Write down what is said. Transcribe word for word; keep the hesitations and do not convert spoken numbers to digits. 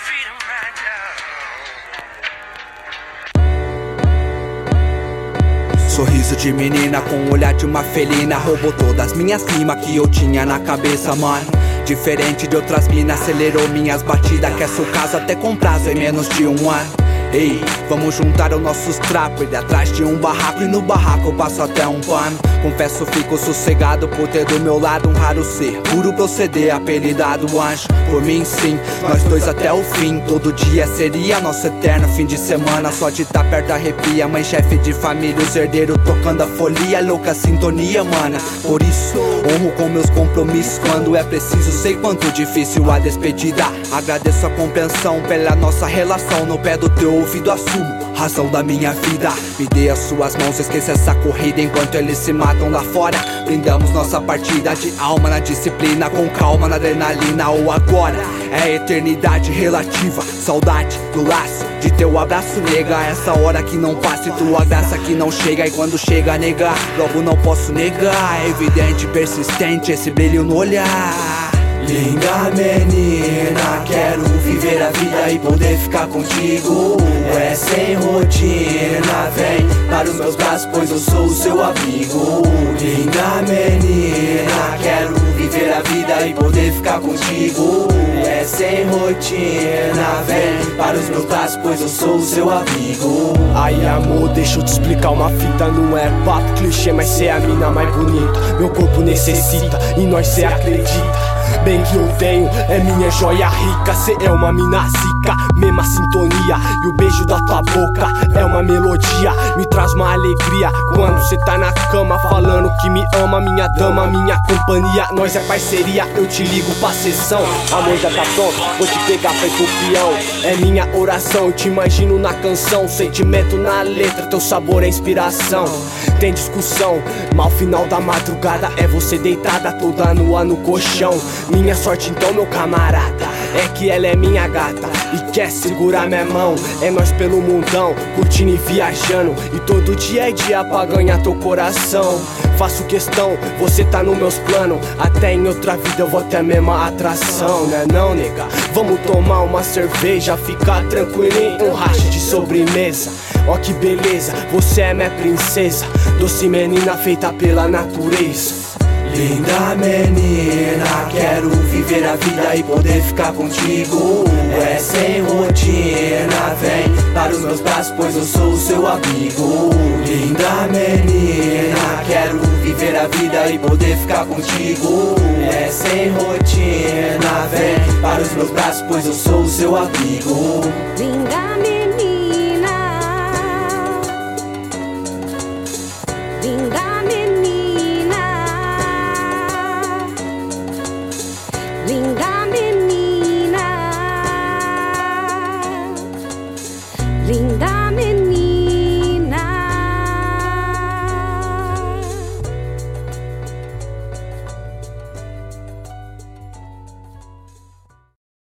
Sorriso de menina com o olhar de uma felina, roubou todas as minhas rimas que eu tinha na cabeça, mano. Diferente de outras minas, acelerou minhas batidas. Quer seu caso até com prazo em menos de um ano. Ei, vamos juntar os nossos trapos, ir atrás de um barraco, e no barraco eu passo até um pano. Confesso, fico sossegado por ter do meu lado um raro ser, puro proceder, apelidado anjo. Por mim sim, nós dois até o fim. Todo dia seria nosso eterno fim de semana. Só de tá perto arrepia, mãe chefe de família, os herdeiros tocando a folia, louca sintonia, mana. Por isso, honro com meus compromissos quando é preciso. Sei quanto difícil a despedida. Agradeço a compreensão pela nossa relação. No pé do teu ouvido assumo razão da minha vida. Me dê as suas mãos, esqueça essa corrida enquanto eles se matam lá fora. Brindamos nossa partida de alma na disciplina, com calma na adrenalina. Ou agora é eternidade relativa, saudade do laço de teu abraço, nega. Essa hora que não passa e tua graça que não chega. E quando chega a negar, logo não posso negar. É evidente, persistente esse brilho no olhar. Linda menina, quero viver a vida e poder ficar contigo. É sem rotina, vem para os meus braços, pois eu sou o seu amigo. Linda menina, quero viver a vida e poder ficar contigo. É sem rotina, vem para os meus braços, pois eu sou o seu amigo. Aí amor, deixa eu te explicar uma fita. Não é papo clichê, mas cê é a mina mais bonita. Meu corpo necessita e nós cê acredita. Bem que eu tenho, é minha joia rica. Cê é uma mina zica, mesma sintonia. E o beijo da tua boca é uma melodia. Me traz uma alegria quando cê tá na cama falando que me ama, minha dama, minha companhia. Nós é parceria, eu te ligo pra sessão. Amor já tá pronto, vou te pegar pra ir pro peão. É minha oração, eu te imagino na canção. Sentimento na letra, teu sabor é inspiração. Tem discussão, mal final da madrugada. É você deitada toda nua no colchão. Minha sorte então, meu camarada, é que ela é minha gata e quer segurar minha mão. É nós pelo mundão, curtindo e viajando. E todo dia é dia pra ganhar teu coração. Faço questão, você tá nos meus planos. Até em outra vida eu vou ter a mesma atração, né não, nega? Vamos tomar uma cerveja, ficar tranquilo em um racha de sobremesa. Ó que beleza, você é minha princesa, doce menina feita pela natureza. Linda menina, quero viver a vida e poder ficar contigo. É sem rotina, vem para os meus braços, pois eu sou o seu amigo. Linda menina, quero viver a vida e poder ficar contigo. É sem rotina, vem para os meus braços, pois eu sou o seu amigo. Linda menina, linda